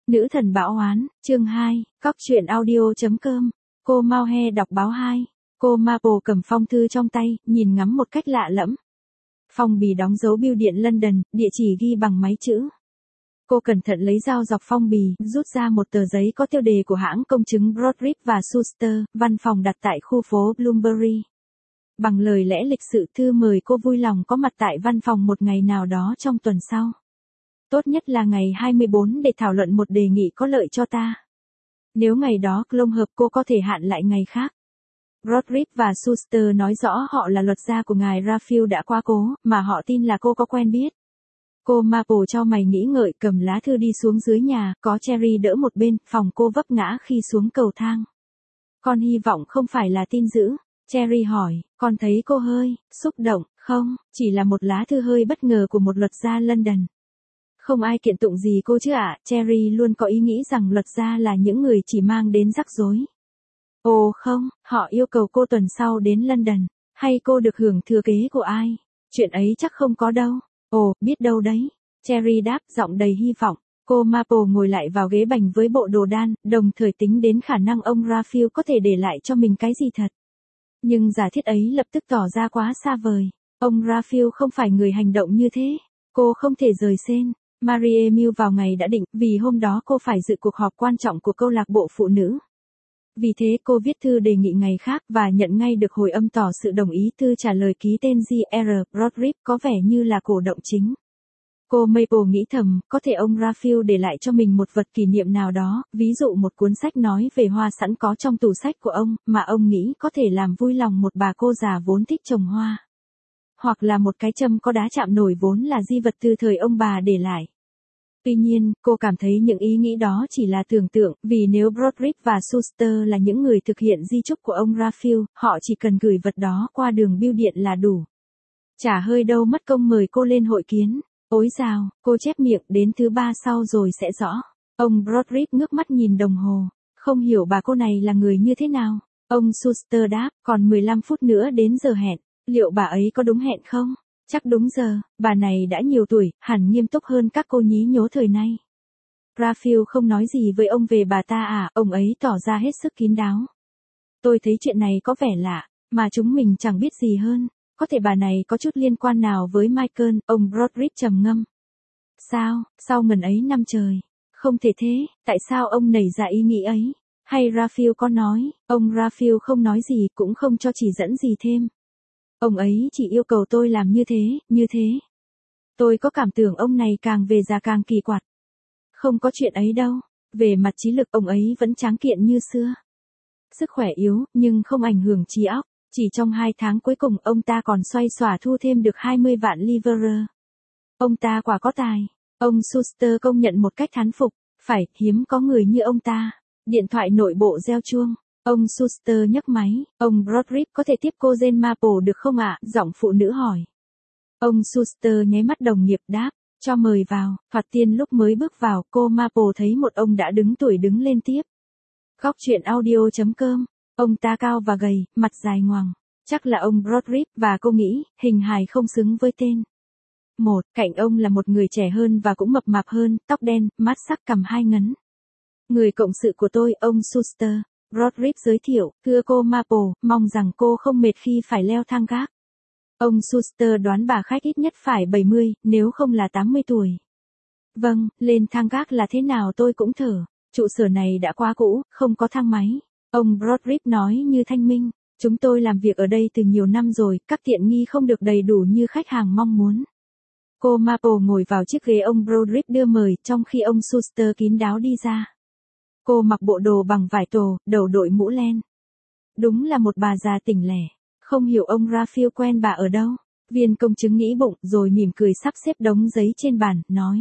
Nữ thần bão oán, chương 2, Cóc truyện audio.com. Cô Mao He đọc báo 2. Cô Maple cầm phong thư trong tay, nhìn ngắm một cách lạ lẫm. Phong bì đóng dấu bưu điện London, địa chỉ ghi bằng máy chữ. Cô cẩn thận lấy dao dọc phong bì, rút ra một tờ giấy có tiêu đề của hãng công chứng Broadrip và Schuster, văn phòng đặt tại khu phố Bloomsbury. Bằng lời lẽ lịch sự thư mời cô vui lòng có mặt tại văn phòng một ngày nào đó trong tuần sau. Tốt nhất là ngày 24 để thảo luận một đề nghị có lợi cho ta. Nếu ngày đó không hợp cô có thể hạn lại ngày khác. Broadrip và Schuster nói rõ họ là luật gia của ngài Raphael đã quá cố, mà họ tin là cô có quen biết. Cô Maple cho mày nghĩ ngợi cầm lá thư đi xuống dưới nhà, có Cherry đỡ một bên, phòng cô vấp ngã khi xuống cầu thang. Con hy vọng không phải là tin dữ. Cherry hỏi, con thấy cô hơi xúc động, không, chỉ là một lá thư hơi bất ngờ của một luật gia London. Không ai kiện tụng gì cô chứ ạ, Cherry luôn có ý nghĩ rằng luật gia là những người chỉ mang đến rắc rối. Ồ không, họ yêu cầu cô tuần sau đến London, hay cô được hưởng thừa kế của ai? Chuyện ấy chắc không có đâu. Ồ, biết đâu đấy. Cherry đáp giọng đầy hy vọng. Cô Maple ngồi lại vào ghế bành với bộ đồ đan, đồng thời tính đến khả năng ông Raphael có thể để lại cho mình cái gì thật. Nhưng giả thiết ấy lập tức tỏ ra quá xa vời. Ông Raphael không phải người hành động như thế. Cô không thể rời Sen Marie Mill vào ngày đã định, vì hôm đó cô phải dự cuộc họp quan trọng của câu lạc bộ phụ nữ. Vì thế cô viết thư đề nghị ngày khác và nhận ngay được hồi âm tỏ sự đồng ý. Thư trả lời ký tên J.R. Broadrip có vẻ như là cổ động chính. Cô Maple nghĩ thầm, có thể ông Raphael để lại cho mình một vật kỷ niệm nào đó, ví dụ một cuốn sách nói về hoa sẵn có trong tủ sách của ông, mà ông nghĩ có thể làm vui lòng một bà cô già vốn thích trồng hoa. Hoặc là một cái châm có đá chạm nổi vốn là di vật từ thời ông bà để lại. Tuy nhiên, cô cảm thấy những ý nghĩ đó chỉ là tưởng tượng, vì nếu Broadrip và Schuster là những người thực hiện di chúc của ông Raphael, họ chỉ cần gửi vật đó qua đường bưu điện là đủ. Chả hơi đâu mất công mời cô lên hội kiến. Ối dào, cô chép miệng, đến thứ ba sau rồi sẽ rõ. Ông Broadrip ngước mắt nhìn đồng hồ. Không hiểu bà cô này là người như thế nào. Ông Schuster đáp, còn 15 phút nữa đến giờ hẹn. Liệu bà ấy có đúng hẹn không? Chắc đúng giờ, bà này đã nhiều tuổi, hẳn nghiêm túc hơn các cô nhí nhố thời nay. Raphael không nói gì với ông về bà ta à, ông ấy tỏ ra hết sức kín đáo. Tôi thấy chuyện này có vẻ lạ, mà chúng mình chẳng biết gì hơn. Có thể bà này có chút liên quan nào với Michael, ông Broadrip trầm ngâm. Sao, sau ngần ấy năm trời? Không thể thế, tại sao ông nảy ra ý nghĩ ấy? Hay Raphael có nói, ông Raphael không nói gì cũng không cho chỉ dẫn gì thêm. Ông ấy chỉ yêu cầu tôi làm như thế, như thế. Tôi có cảm tưởng ông này càng về già càng kỳ quặc. Không có chuyện ấy đâu. Về mặt trí lực ông ấy vẫn tráng kiện như xưa. Sức khỏe yếu, nhưng không ảnh hưởng trí óc. Chỉ trong 2 tháng cuối cùng ông ta còn xoay xòa thu thêm được 20 vạn livre. Ông ta quả có tài. Ông Schuster công nhận một cách thán phục. Phải, hiếm có người như ông ta. Điện thoại nội bộ reo chuông. Ông Schuster nhấc máy, ông Broadrip có thể tiếp cô Jane Maple được không ạ? Giọng phụ nữ hỏi. Ông Schuster nháy mắt đồng nghiệp đáp, cho mời vào. Thoạt tiên lúc mới bước vào, cô Maple thấy một ông đã đứng tuổi đứng lên tiếp. Cóc truyện audio.com. Ông ta cao và gầy, mặt dài ngoằng. Chắc là ông Broadrip và cô nghĩ, hình hài không xứng với tên. Cạnh ông là một người trẻ hơn và cũng mập mạp hơn, tóc đen, mắt sắc cằm 2 ngấn. Người cộng sự của tôi, ông Schuster. Broadrip giới thiệu, thưa cô Maple, mong rằng cô không mệt khi phải leo thang gác. Ông Schuster đoán bà khách ít nhất phải 70, nếu không là 80 tuổi. Vâng, lên thang gác là thế nào tôi cũng thở. Trụ sở này đã quá cũ, không có thang máy. Ông Broadrip nói như thanh minh. Chúng tôi làm việc ở đây từ nhiều năm rồi, các tiện nghi không được đầy đủ như khách hàng mong muốn. Cô Maple ngồi vào chiếc ghế ông Broadrip đưa mời, trong khi ông Schuster kín đáo đi ra. Cô mặc bộ đồ bằng vải tổ, đầu đội mũ len. Đúng là một bà già tỉnh lẻ. Không hiểu ông Raphael quen bà ở đâu. Viên công chứng nghĩ bụng rồi mỉm cười sắp xếp đống giấy trên bàn, nói.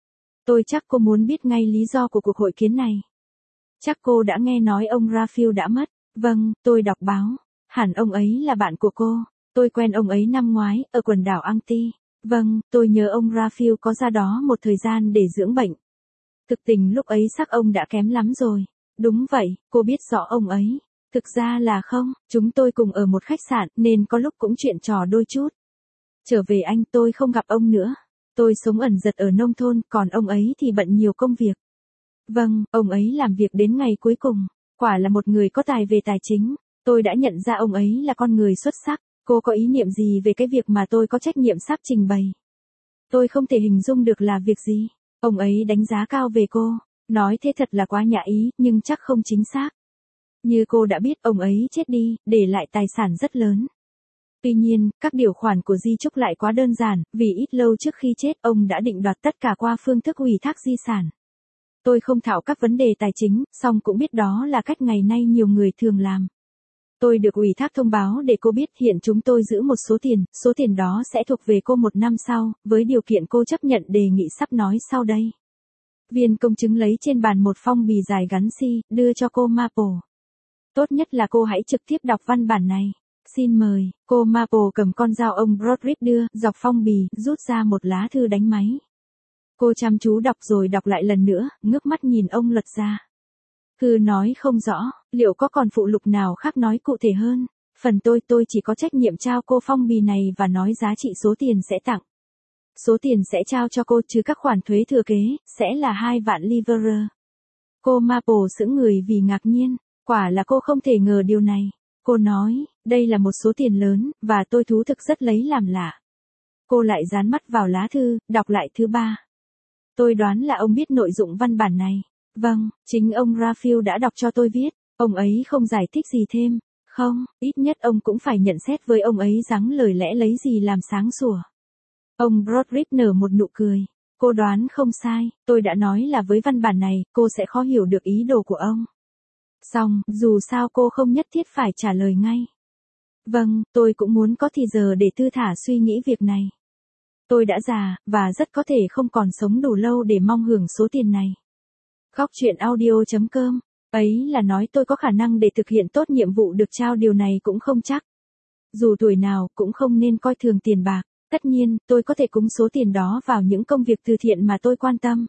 Tôi chắc cô muốn biết ngay lý do của cuộc hội kiến này. Chắc cô đã nghe nói ông Raphael đã mất. Vâng, tôi đọc báo. Hẳn ông ấy là bạn của cô. Tôi quen ông ấy năm ngoái, ở quần đảo Anti. Vâng, tôi nhớ ông Raphael có ra đó một thời gian để dưỡng bệnh. Thực tình lúc ấy sắc ông đã kém lắm rồi. Đúng vậy, cô biết rõ ông ấy. Thực ra là không, chúng tôi cùng ở một khách sạn nên có lúc cũng chuyện trò đôi chút. Trở về Anh tôi không gặp ông nữa. Tôi sống ẩn dật ở nông thôn, còn ông ấy thì bận nhiều công việc. Vâng, ông ấy làm việc đến ngày cuối cùng. Quả là một người có tài về tài chính. Tôi đã nhận ra ông ấy là con người xuất sắc. Cô có ý niệm gì về cái việc mà tôi có trách nhiệm sắp trình bày? Tôi không thể hình dung được là việc gì. Ông ấy đánh giá cao về cô. Nói thế thật là quá nhã ý, nhưng chắc không chính xác. Như cô đã biết, ông ấy chết đi, để lại tài sản rất lớn. Tuy nhiên, các điều khoản của di chúc lại quá đơn giản, vì ít lâu trước khi chết, ông đã định đoạt tất cả qua phương thức ủy thác di sản. Tôi không thạo các vấn đề tài chính, song cũng biết đó là cách ngày nay nhiều người thường làm. Tôi được ủy thác thông báo để cô biết hiện chúng tôi giữ một số tiền đó sẽ thuộc về cô một năm sau, với điều kiện cô chấp nhận đề nghị sắp nói sau đây. Viên công chứng lấy trên bàn một phong bì dài gắn si, đưa cho cô Maple. Tốt nhất là cô hãy trực tiếp đọc văn bản này. Xin mời, cô Maple cầm con dao ông Broderick đưa, dọc phong bì, rút ra một lá thư đánh máy. Cô chăm chú đọc rồi đọc lại lần nữa, ngước mắt nhìn ông luật gia. Thư nói không rõ, liệu có còn phụ lục nào khác nói cụ thể hơn? Phần tôi chỉ có trách nhiệm trao cô phong bì này và nói giá trị số tiền sẽ tặng. Số tiền sẽ trao cho cô trừ các khoản thuế thừa kế, sẽ là 2 vạn livre. Cô Maple sững người vì ngạc nhiên, quả là cô không thể ngờ điều này. Cô nói, đây là một số tiền lớn, và tôi thú thực rất lấy làm lạ. Cô lại dán mắt vào lá thư, đọc lại thứ 3. Tôi đoán là ông biết nội dụng văn bản này. Vâng, chính ông Raphael đã đọc cho tôi viết. Ông ấy không giải thích gì thêm. Không, ít nhất ông cũng phải nhận xét với ông ấy rằng lời lẽ lấy gì làm sáng sủa. Ông Broderick nở một nụ cười. Cô đoán không sai, tôi đã nói là với văn bản này, cô sẽ khó hiểu được ý đồ của ông. Xong, dù sao cô không nhất thiết phải trả lời ngay. Vâng, tôi cũng muốn có thì giờ để thư thả suy nghĩ việc này. Tôi đã già, và rất có thể không còn sống đủ lâu để mong hưởng số tiền này. Góc truyện audio.com. Ấy là nói tôi có khả năng để thực hiện tốt nhiệm vụ được trao, điều này cũng không chắc. Dù tuổi nào, cũng không nên coi thường tiền bạc. Tất nhiên, tôi có thể cúng số tiền đó vào những công việc từ thiện mà tôi quan tâm.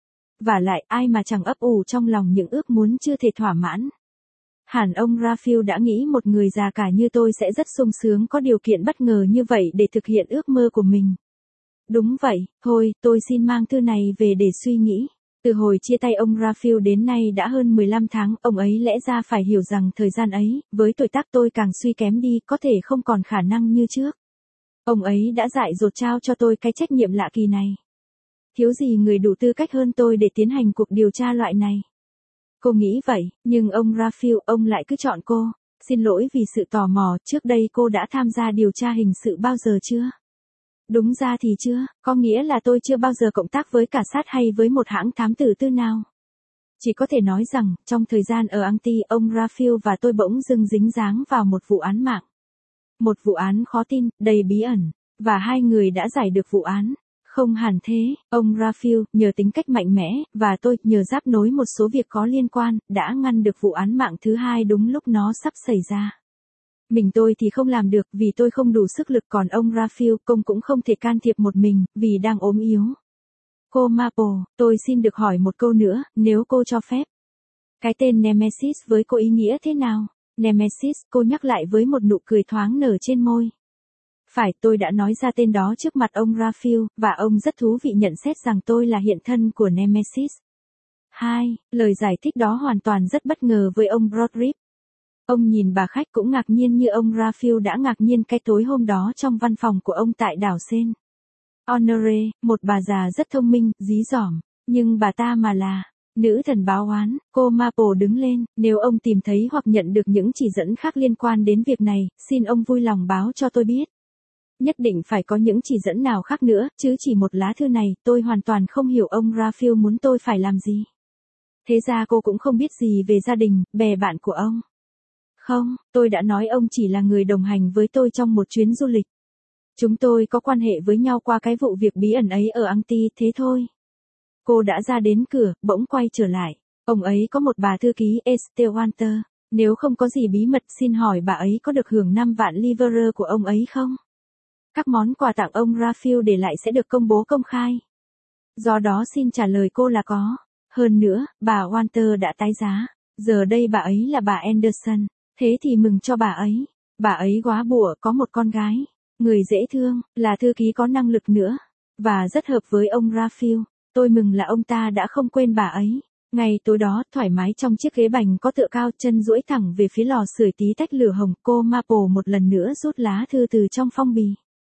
Và lại, ai mà chẳng ấp ủ trong lòng những ước muốn chưa thể thỏa mãn. Hẳn ông Raphael đã nghĩ một người già cả như tôi sẽ rất sung sướng có điều kiện bất ngờ như vậy để thực hiện ước mơ của mình. Đúng vậy, thôi, tôi xin mang thư này về để suy nghĩ. Từ hồi chia tay ông Raphael đến nay đã hơn 15 tháng, ông ấy lẽ ra phải hiểu rằng thời gian ấy, với tuổi tác tôi càng suy kém đi, có thể không còn khả năng như trước. Ông ấy đã dại dột trao cho tôi cái trách nhiệm lạ kỳ này. Thiếu gì người đủ tư cách hơn tôi để tiến hành cuộc điều tra loại này. Cô nghĩ vậy, nhưng ông Raphael, ông lại cứ chọn cô. Xin lỗi vì sự tò mò, trước đây cô đã tham gia điều tra hình sự bao giờ chưa? Đúng ra thì chưa, có nghĩa là tôi chưa bao giờ cộng tác với cả sát hay với một hãng thám tử tư nào. Chỉ có thể nói rằng, trong thời gian ở Anti, ông Raphael và tôi bỗng dưng dính dáng vào một vụ án mạng. Một vụ án khó tin, đầy bí ẩn, và hai người đã giải được vụ án. Không hẳn thế, ông Raphael, nhờ tính cách mạnh mẽ, và tôi, nhờ giáp nối một số việc có liên quan, đã ngăn được vụ án mạng thứ hai đúng lúc nó sắp xảy ra. Mình tôi thì không làm được vì tôi không đủ sức lực, còn ông Raphael, công cũng không thể can thiệp một mình, vì đang ốm yếu. Cô Maple, tôi xin được hỏi một câu nữa, nếu cô cho phép. Cái tên Nemesis với cô ý nghĩa thế nào? Nemesis, cô nhắc lại với một nụ cười thoáng nở trên môi. Phải, tôi đã nói ra tên đó trước mặt ông Raphael, và ông rất thú vị nhận xét rằng tôi là hiện thân của Nemesis. 2. Lời giải thích đó hoàn toàn rất bất ngờ với ông Broderick. Ông nhìn bà khách cũng ngạc nhiên như ông Raphael đã ngạc nhiên cái tối hôm đó trong văn phòng của ông tại đảo Sen. Honoré, một bà già rất thông minh, dí dỏm, nhưng bà ta mà là nữ thần báo oán. Cô Maple đứng lên, nếu ông tìm thấy hoặc nhận được những chỉ dẫn khác liên quan đến việc này, xin ông vui lòng báo cho tôi biết. Nhất định phải có những chỉ dẫn nào khác nữa, chứ chỉ một lá thư này, tôi hoàn toàn không hiểu ông Raphael muốn tôi phải làm gì. Thế ra cô cũng không biết gì về gia đình, bè bạn của ông. Không, tôi đã nói ông chỉ là người đồng hành với tôi trong một chuyến du lịch. Chúng tôi có quan hệ với nhau qua cái vụ việc bí ẩn ấy ở Anti, thế thôi. Cô đã ra đến cửa, bỗng quay trở lại. Ông ấy có một bà thư ký Estelle Walter. Nếu không có gì bí mật, xin hỏi bà ấy có được hưởng 5 vạn livre của ông ấy không? Các món quà tặng ông Raphael để lại sẽ được công bố công khai. Do đó xin trả lời cô là có. Hơn nữa, bà Walter đã tái giá. Giờ đây bà ấy là bà Anderson. Thế thì mừng cho bà ấy. Bà ấy góa bụa, có một con gái. Người dễ thương, là thư ký có năng lực nữa. Và rất hợp với ông Raphael. Tôi mừng là ông ta đã không quên bà ấy. Ngày tối đó, thoải mái trong chiếc ghế bành có tựa cao, chân duỗi thẳng về phía lò sưởi tí tách lửa hồng, cô Maple một lần nữa rút lá thư từ trong phong bì.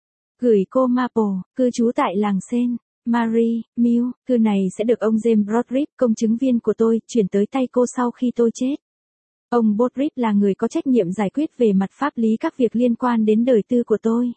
Gửi cô Maple, cư trú tại làng Sen, Marie, Mill, thư này sẽ được ông James Broderick, công chứng viên của tôi, chuyển tới tay cô sau khi tôi chết. Ông Broderick là người có trách nhiệm giải quyết về mặt pháp lý các việc liên quan đến đời tư của tôi.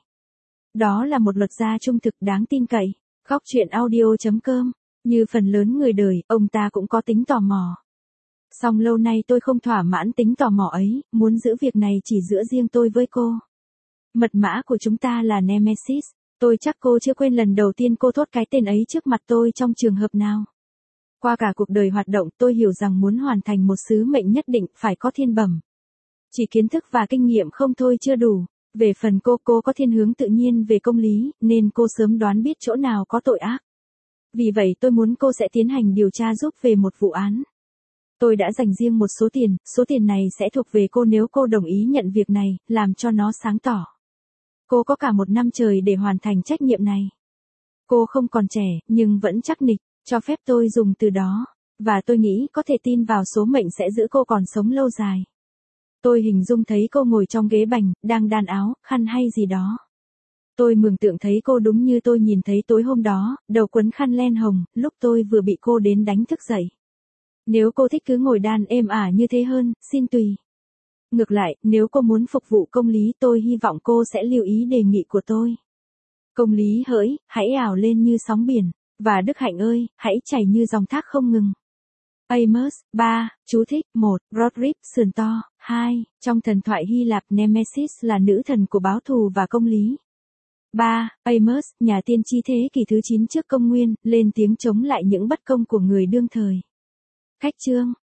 Đó là một luật gia trung thực đáng tin cậy. Góc chuyện audio.com. Như phần lớn người đời, ông ta cũng có tính tò mò. Song lâu nay tôi không thỏa mãn tính tò mò ấy, muốn giữ việc này chỉ giữa riêng tôi với cô. Mật mã của chúng ta là Nemesis. Tôi chắc cô chưa quên lần đầu tiên cô thốt cái tên ấy trước mặt tôi trong trường hợp nào. Qua cả cuộc đời hoạt động, tôi hiểu rằng muốn hoàn thành một sứ mệnh nhất định phải có thiên bẩm. Chỉ kiến thức và kinh nghiệm không thôi chưa đủ. Về phần cô có thiên hướng tự nhiên về công lý, nên cô sớm đoán biết chỗ nào có tội ác. Vì vậy tôi muốn cô sẽ tiến hành điều tra giúp về một vụ án. Tôi đã dành riêng một số tiền này sẽ thuộc về cô nếu cô đồng ý nhận việc này, làm cho nó sáng tỏ. Cô có cả 1 năm trời để hoàn thành trách nhiệm này. Cô không còn trẻ, nhưng vẫn chắc nịch, cho phép tôi dùng từ đó, và tôi nghĩ có thể tin vào số mệnh sẽ giữ cô còn sống lâu dài. Tôi hình dung thấy cô ngồi trong ghế bành, đang đan áo, khăn hay gì đó. Tôi mường tượng thấy cô đúng như tôi nhìn thấy tối hôm đó, đầu quấn khăn len hồng, lúc tôi vừa bị cô đến đánh thức dậy. Nếu cô thích cứ ngồi đan êm ả như thế hơn, xin tùy. Ngược lại, nếu cô muốn phục vụ công lý tôi hy vọng cô sẽ lưu ý đề nghị của tôi. Công lý hỡi, hãy ảo lên như sóng biển, và đức hạnh ơi, hãy chảy như dòng thác không ngừng. Amos, 3, chú thích, 1, Broderick, sườn to, 2, trong thần thoại Hy Lạp Nemesis là nữ thần của báo thù và công lý. 3. Amos, nhà tiên tri thế kỷ thứ 9 trước công nguyên, lên tiếng chống lại những bất công của người đương thời. Cách chương